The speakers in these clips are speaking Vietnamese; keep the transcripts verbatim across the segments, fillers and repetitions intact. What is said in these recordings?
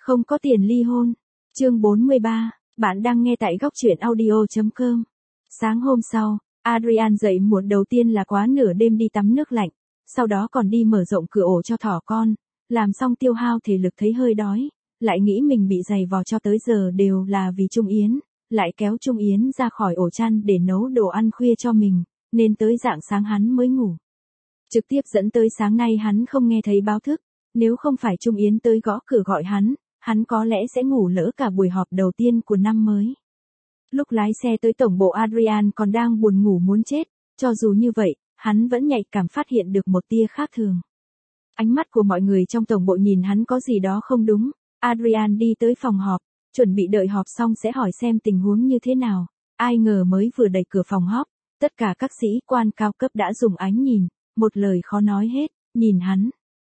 Không có tiền ly hôn. Chương bốn mươi ba, bạn đang nghe tại góc truyện audio chấm com. Sáng hôm sau, Adrian dậy muộn, đầu tiên là quá nửa đêm đi tắm nước lạnh, sau đó còn đi mở rộng cửa ổ cho thỏ con, làm xong tiêu hao thể lực thấy hơi đói, lại nghĩ mình bị giày vò cho tới giờ đều là vì Trung Yến, lại kéo Trung Yến ra khỏi ổ chăn để nấu đồ ăn khuya cho mình, nên tới rạng sáng hắn mới ngủ. Trực tiếp dẫn tới sáng nay hắn không nghe thấy báo thức, nếu không phải Trung Yến tới gõ cửa gọi hắn, hắn có lẽ sẽ ngủ lỡ cả buổi họp đầu tiên của năm mới. Lúc lái xe tới tổng bộ, Adrian còn đang buồn ngủ muốn chết, cho dù như vậy, hắn vẫn nhạy cảm phát hiện được một tia khác thường. Ánh mắt của mọi người trong tổng bộ nhìn hắn có gì đó không đúng. Adrian đi tới phòng họp, chuẩn bị đợi họp xong sẽ hỏi xem tình huống như thế nào. Ai ngờ mới vừa đẩy cửa phòng họp, tất cả các sĩ quan cao cấp đã dùng ánh nhìn, một lời khó nói hết, nhìn hắn.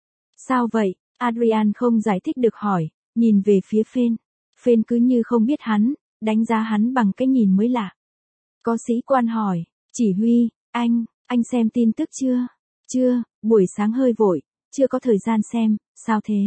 Sao vậy? Adrian không giải thích được hỏi, nhìn về phía Phên. Phên cứ như không biết hắn, đánh giá hắn bằng cái nhìn mới lạ. Có sĩ quan hỏi, chỉ huy, anh, anh xem tin tức chưa? Chưa, buổi sáng hơi vội, chưa có thời gian xem, sao thế?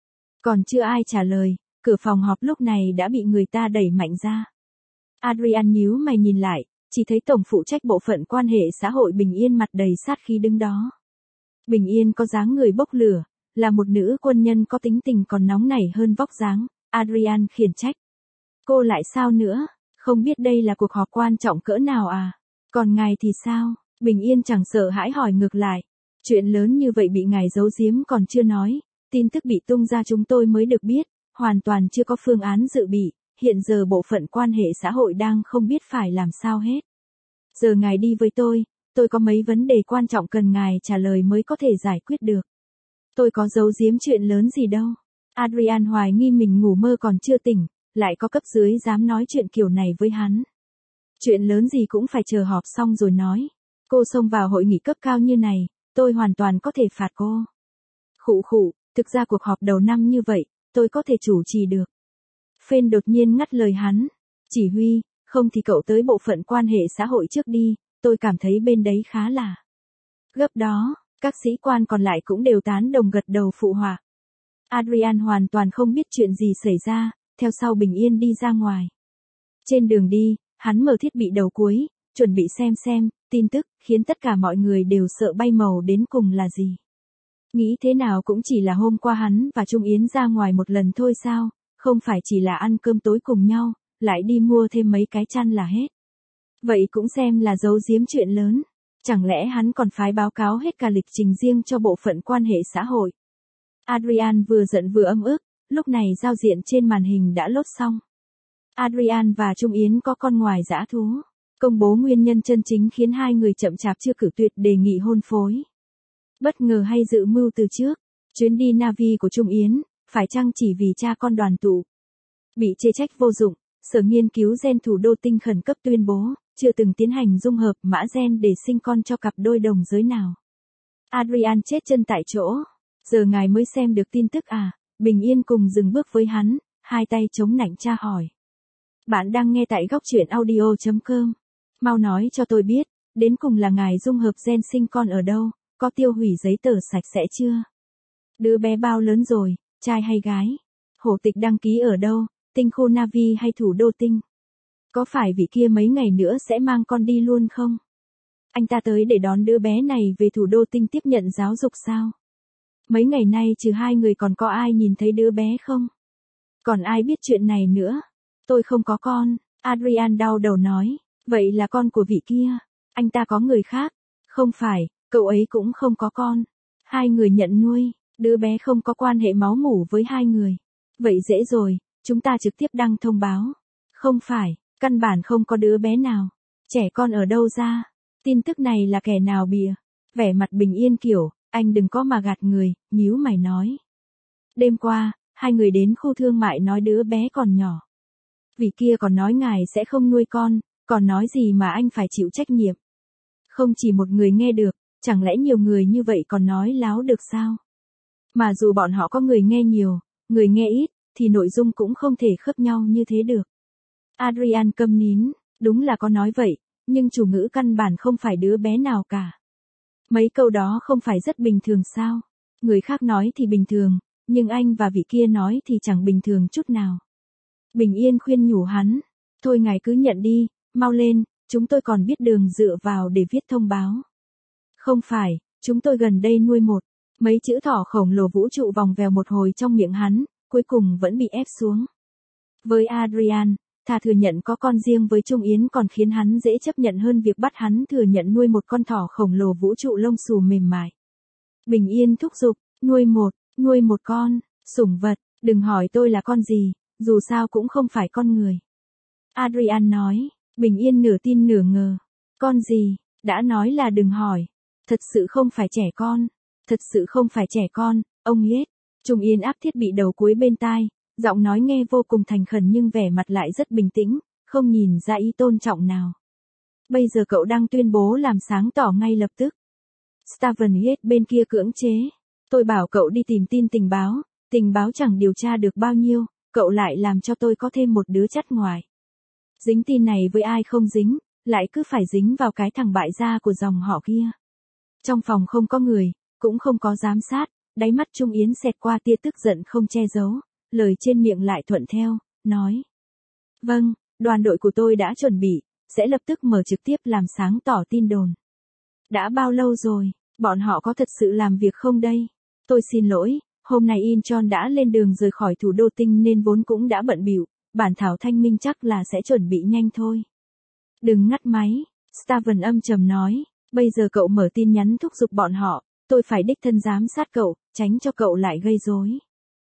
Còn chưa ai trả lời, cửa phòng họp lúc này đã bị người ta đẩy mạnh ra. Adrian nhíu mày nhìn lại, chỉ thấy tổng phụ trách bộ phận quan hệ xã hội Bình Yên mặt đầy sát khí đứng đó. Bình Yên có dáng người bốc lửa, là một nữ quân nhân có tính tình còn nóng nảy hơn vóc dáng. Adrian khiển trách. Cô lại sao nữa, không biết đây là cuộc họp quan trọng cỡ nào à? Còn ngài thì sao? Bình Yên chẳng sợ hãi hỏi ngược lại. Chuyện lớn như vậy bị ngài giấu giếm còn chưa nói, tin tức bị tung ra chúng tôi mới được biết, hoàn toàn chưa có phương án dự bị, hiện giờ bộ phận quan hệ xã hội đang không biết phải làm sao hết. Giờ ngài đi với tôi, tôi có mấy vấn đề quan trọng cần ngài trả lời mới có thể giải quyết được. Tôi có giấu giếm chuyện lớn gì đâu. Adrian hoài nghi mình ngủ mơ còn chưa tỉnh, lại có cấp dưới dám nói chuyện kiểu này với hắn. Chuyện lớn gì cũng phải chờ họp xong rồi nói. Cô xông vào hội nghị cấp cao như này, tôi hoàn toàn có thể phạt cô. Khụ khụ, thực ra cuộc họp đầu năm như vậy, tôi có thể chủ trì được. Phên đột nhiên ngắt lời hắn. Chỉ huy, không thì cậu tới bộ phận quan hệ xã hội trước đi, tôi cảm thấy bên đấy khá là gấp đó. Các sĩ quan còn lại cũng đều tán đồng gật đầu phụ họa. Adrian hoàn toàn không biết chuyện gì xảy ra, theo sau Bình Yên đi ra ngoài. Trên đường đi, hắn mở thiết bị đầu cuối, chuẩn bị xem xem, tin tức, khiến tất cả mọi người đều sợ bay màu đến cùng là gì. Nghĩ thế nào cũng chỉ là hôm qua hắn và Trung Yến ra ngoài một lần thôi sao, không phải chỉ là ăn cơm tối cùng nhau, lại đi mua thêm mấy cái chăn là hết. Vậy cũng xem là giấu giếm chuyện lớn. Chẳng lẽ hắn còn phái báo cáo hết cả lịch trình riêng cho bộ phận quan hệ xã hội? Adrian vừa giận vừa ấm ức, lúc này giao diện trên màn hình đã lốt xong. Adrian và Trung Yến có con ngoài dã thú. Công bố nguyên nhân chân chính khiến hai người chậm chạp chưa cử tuyệt đề nghị hôn phối. Bất ngờ hay dự mưu từ trước, chuyến đi Navi của Trung Yến, phải chăng chỉ vì cha con đoàn tụ? Bị chê trách vô dụng, Sở Nghiên cứu Gen thủ đô Tinh khẩn cấp tuyên bố, chưa từng tiến hành dung hợp mã gen để sinh con cho cặp đôi đồng giới nào. Adrian chết chân tại chỗ. Giờ ngài mới xem được tin tức à? Bình Yên cùng dừng bước với hắn, hai tay chống nạnh tra hỏi. Bạn đang nghe tại góc truyện audio chấm com. Mau nói cho tôi biết, đến cùng là ngài dung hợp gen sinh con ở đâu, có tiêu hủy giấy tờ sạch sẽ chưa? Đứa bé bao lớn rồi, trai hay gái? Hộ tịch đăng ký ở đâu, Tinh khu Navi hay thủ đô Tinh? Có phải vị kia mấy ngày nữa sẽ mang con đi luôn không? Anh ta tới để đón đứa bé này về thủ đô Tinh tiếp nhận giáo dục sao? Mấy ngày nay trừ hai người còn có ai nhìn thấy đứa bé không? Còn ai biết chuyện này nữa? Tôi không có con, Adrian đau đầu nói. Vậy là con của vị kia. Anh ta có người khác. Không phải, cậu ấy cũng không có con. Hai người nhận nuôi, đứa bé không có quan hệ máu mủ với hai người. Vậy dễ rồi, chúng ta trực tiếp đăng thông báo. Không phải, căn bản không có đứa bé nào. Trẻ con ở đâu ra? Tin tức này là kẻ nào bịa? Vẻ mặt Bình Yên kiểu, anh đừng có mà gạt người, nhíu mày nói. Đêm qua, hai người đến khu thương mại nói đứa bé còn nhỏ. Vị kia còn nói ngài sẽ không nuôi con, còn nói gì mà anh phải chịu trách nhiệm. Không chỉ một người nghe được, chẳng lẽ nhiều người như vậy còn nói láo được sao? Mà dù bọn họ có người nghe nhiều, người nghe ít, thì nội dung cũng không thể khớp nhau như thế được. Adrian câm nín, đúng là có nói vậy, nhưng chủ ngữ căn bản không phải đứa bé nào cả. Mấy câu đó không phải rất bình thường sao? Người khác nói thì bình thường, Nhưng anh và vị kia nói thì chẳng bình thường chút nào. Bình Yên khuyên nhủ hắn. Thôi ngài cứ nhận đi, mau lên, chúng tôi còn biết đường dựa vào để viết thông báo. Không phải, chúng tôi gần đây nuôi một. Mấy chữ thỏ khổng lồ vũ trụ vòng vèo một hồi trong miệng hắn, cuối cùng vẫn bị ép xuống. Với Adrian, thà thừa nhận có con riêng với Trung Yến còn khiến hắn dễ chấp nhận hơn việc bắt hắn thừa nhận nuôi một con thỏ khổng lồ vũ trụ lông xù mềm mại. Bình Yên thúc giục, nuôi một, nuôi một con, sủng vật, đừng hỏi tôi là con gì, dù sao cũng không phải con người. Adrian nói, Bình Yên nửa tin nửa ngờ. Con gì, đã nói là đừng hỏi. Thật sự không phải trẻ con. Thật sự không phải trẻ con, ông Yết. Trung Yến áp thiết bị đầu cuối bên tai, giọng nói nghe vô cùng thành khẩn nhưng vẻ mặt lại rất bình tĩnh, không nhìn ra ý tôn trọng nào. Bây giờ cậu đang tuyên bố làm sáng tỏ ngay lập tức. Steven Yết bên kia cưỡng chế. Tôi bảo cậu đi tìm tin tình báo, tình báo chẳng điều tra được bao nhiêu, cậu lại làm cho tôi có thêm một đứa chắt ngoài. Dính tin này với ai không dính, lại cứ phải dính vào cái thằng bại gia của dòng họ kia. Trong phòng không có người, cũng không có giám sát, đáy mắt Trung Yến xẹt qua tia tức giận không che giấu, lời trên miệng lại thuận theo, nói. Vâng, đoàn đội của tôi đã chuẩn bị, sẽ lập tức mở trực tiếp làm sáng tỏ tin đồn. Đã bao lâu rồi, bọn họ có thật sự làm việc không đây? Tôi xin lỗi, hôm nay Incheon đã lên đường rời khỏi thủ đô tinh nên vốn cũng đã bận bịu, bản thảo thanh minh chắc là sẽ chuẩn bị nhanh thôi. Đừng ngắt máy, Steven âm trầm nói, bây giờ cậu mở tin nhắn thúc giục bọn họ, tôi phải đích thân giám sát cậu, tránh cho cậu lại gây rối.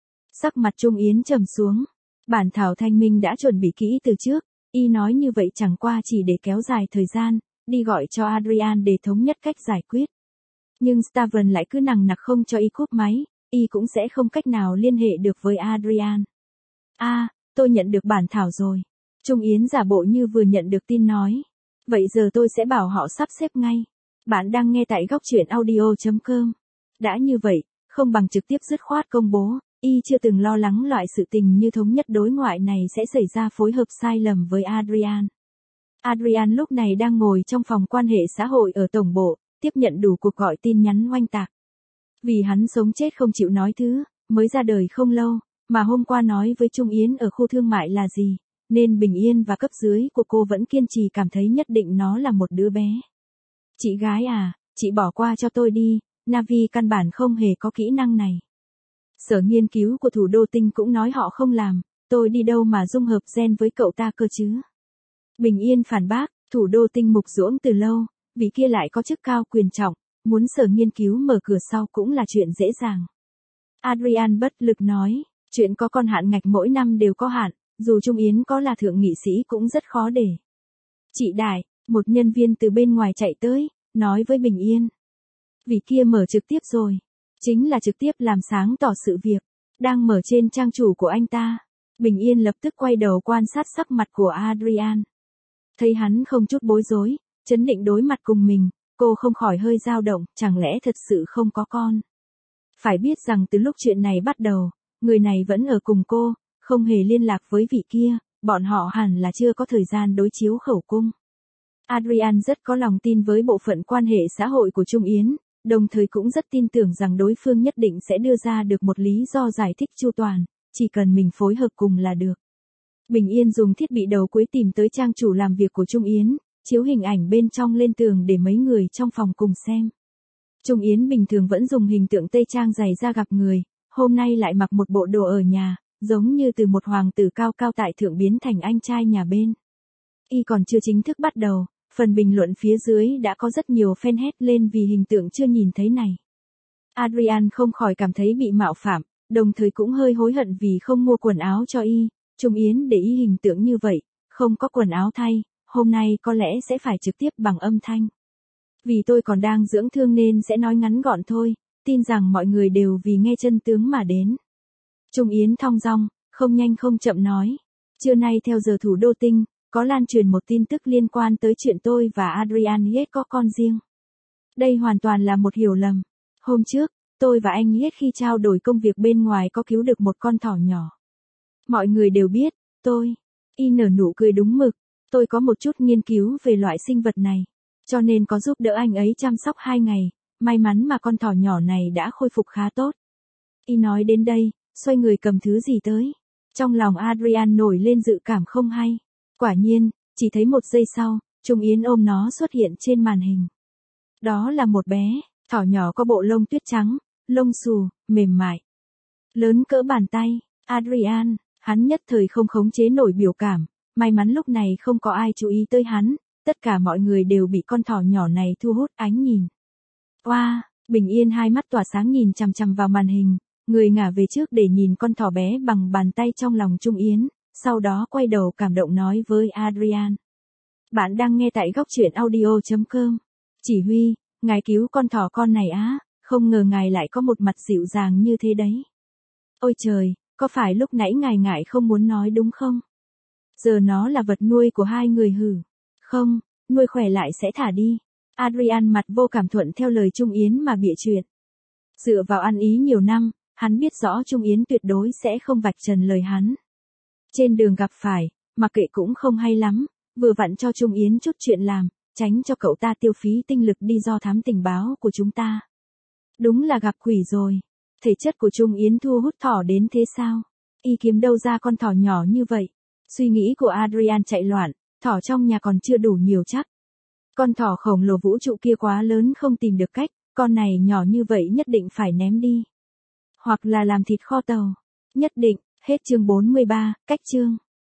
Sắc mặt Trung Yến trầm xuống, bản thảo thanh minh đã chuẩn bị kỹ từ trước, y nói như vậy chẳng qua chỉ để kéo dài thời gian, đi gọi cho Adrian để thống nhất cách giải quyết. Nhưng Steven lại cứ nằng nặc không cho y cúp máy, y cũng sẽ không cách nào liên hệ được với Adrian. A, à, tôi nhận được bản thảo rồi. Trung Yến giả bộ như vừa nhận được tin nói. Vậy giờ tôi sẽ bảo họ sắp xếp ngay. Bạn đang nghe tại góc truyện audio chấm com. Đã như vậy, không bằng trực tiếp dứt khoát công bố, y chưa từng lo lắng loại sự tình như thống nhất đối ngoại này sẽ xảy ra phối hợp sai lầm với Adrian. Adrian lúc này đang ngồi trong phòng quan hệ xã hội ở tổng bộ, tiếp nhận đủ cuộc gọi tin nhắn oanh tạc. Vì hắn sống chết không chịu nói thứ, mới ra đời không lâu, mà hôm qua nói với Trung Yến ở khu thương mại là gì, nên Bình Yên và cấp dưới của cô vẫn kiên trì cảm thấy nhất định nó là một đứa bé. Chị gái à, chị bỏ qua cho tôi đi, Na'vi căn bản không hề có kỹ năng này. Sở nghiên cứu của thủ đô tinh cũng nói họ không làm, tôi đi đâu mà dung hợp gen với cậu ta cơ chứ. Bình Yên phản bác, thủ đô tinh mục ruỗng từ lâu, vì kia lại có chức cao quyền trọng, muốn sở nghiên cứu mở cửa sau cũng là chuyện dễ dàng. Adrian bất lực nói, chuyện có con hạn ngạch mỗi năm đều có hạn, dù Trung Yến có là thượng nghị sĩ cũng rất khó để. Chị Đại, một nhân viên từ bên ngoài chạy tới, nói với Bình Yên. Vì kia mở trực tiếp rồi. Chính là trực tiếp làm sáng tỏ sự việc. Đang mở trên trang chủ của anh ta. Bình Yên lập tức quay đầu quan sát sắc mặt của Adrian. Thấy hắn không chút bối rối, chấn định đối mặt cùng mình, cô không khỏi hơi dao động, chẳng lẽ thật sự không có con. Phải biết rằng từ lúc chuyện này bắt đầu, người này vẫn ở cùng cô, không hề liên lạc với vị kia, bọn họ hẳn là chưa có thời gian đối chiếu khẩu cung. Adrian rất có lòng tin với bộ phận quan hệ xã hội của Trung Yến, đồng thời cũng rất tin tưởng rằng đối phương nhất định sẽ đưa ra được một lý do giải thích chu toàn, chỉ cần mình phối hợp cùng là được. Bình Yên dùng thiết bị đầu cuối tìm tới trang chủ làm việc của Trung Yến, chiếu hình ảnh bên trong lên tường để mấy người trong phòng cùng xem. Trung Yến bình thường vẫn dùng hình tượng tây trang dày ra gặp người, hôm nay lại mặc một bộ đồ ở nhà, giống như từ một hoàng tử cao cao tại thượng biến thành anh trai nhà bên. Y còn chưa chính thức bắt đầu, phần bình luận phía dưới đã có rất nhiều fan hét lên vì hình tượng chưa nhìn thấy này. Adrian không khỏi cảm thấy bị mạo phạm, đồng thời cũng hơi hối hận vì không mua quần áo cho y. Trung Yến để ý hình tượng như vậy, không có quần áo thay, hôm nay có lẽ sẽ phải trực tiếp bằng âm thanh. Vì tôi còn đang dưỡng thương nên sẽ nói ngắn gọn thôi, tin rằng mọi người đều vì nghe chân tướng mà đến. Trung Yến thong dong, không nhanh không chậm nói. Trưa nay theo giờ thủ đô tinh, có lan truyền một tin tức liên quan tới chuyện tôi và Adrian Yết có con riêng. Đây hoàn toàn là một hiểu lầm. Hôm trước, tôi và anh Yết khi trao đổi công việc bên ngoài có cứu được một con thỏ nhỏ. Mọi người đều biết, tôi, y nở nụ cười đúng mực, tôi có một chút nghiên cứu về loại sinh vật này, cho nên có giúp đỡ anh ấy chăm sóc hai ngày, may mắn mà con thỏ nhỏ này đã khôi phục khá tốt. Y nói đến đây, xoay người cầm thứ gì tới. Trong lòng Adrian nổi lên dự cảm không hay. Quả nhiên, chỉ thấy một giây sau, Trung Yến ôm nó xuất hiện trên màn hình. Đó là một bé, thỏ nhỏ có bộ lông tuyết trắng, lông xù, mềm mại. Lớn cỡ bàn tay, Adrian, hắn nhất thời không khống chế nổi biểu cảm, may mắn lúc này không có ai chú ý tới hắn, tất cả mọi người đều bị con thỏ nhỏ này thu hút ánh nhìn. Oa, wow, Bình Yên hai mắt tỏa sáng nhìn chằm chằm vào màn hình, người ngả về trước để nhìn con thỏ bé bằng bàn tay trong lòng Trung Yến, sau đó quay đầu cảm động nói với Adrian. Bạn đang nghe tại góc truyện audio chấm com. Chỉ huy, ngài cứu con thỏ con này á, không ngờ ngài lại có một mặt dịu dàng như thế đấy. Ôi trời, có phải lúc nãy ngài ngại không muốn nói đúng không? Giờ nó là vật nuôi của hai người hử? Không, nuôi khỏe lại sẽ thả đi. Adrian mặt vô cảm thuận theo lời Trung Yến mà bịa chuyện. Dựa vào ăn ý nhiều năm, hắn biết rõ Trung Yến tuyệt đối sẽ không vạch trần lời hắn. Trên đường gặp phải, mặc kệ cũng không hay lắm, vừa vặn cho Trung Yến chút chuyện làm, tránh cho cậu ta tiêu phí tinh lực đi do thám tình báo của chúng ta. Đúng là gặp quỷ rồi. Thể chất của Trung Yến thu hút thỏ đến thế sao? Y kiếm đâu ra con thỏ nhỏ như vậy? Suy nghĩ của Adrian chạy loạn, thỏ trong nhà còn chưa đủ nhiều chắc. Con thỏ khổng lồ vũ trụ kia quá lớn không tìm được cách, con này nhỏ như vậy nhất định phải ném đi. Hoặc là làm thịt kho tàu. Nhất định, hết chương bốn mươi ba, cách chương.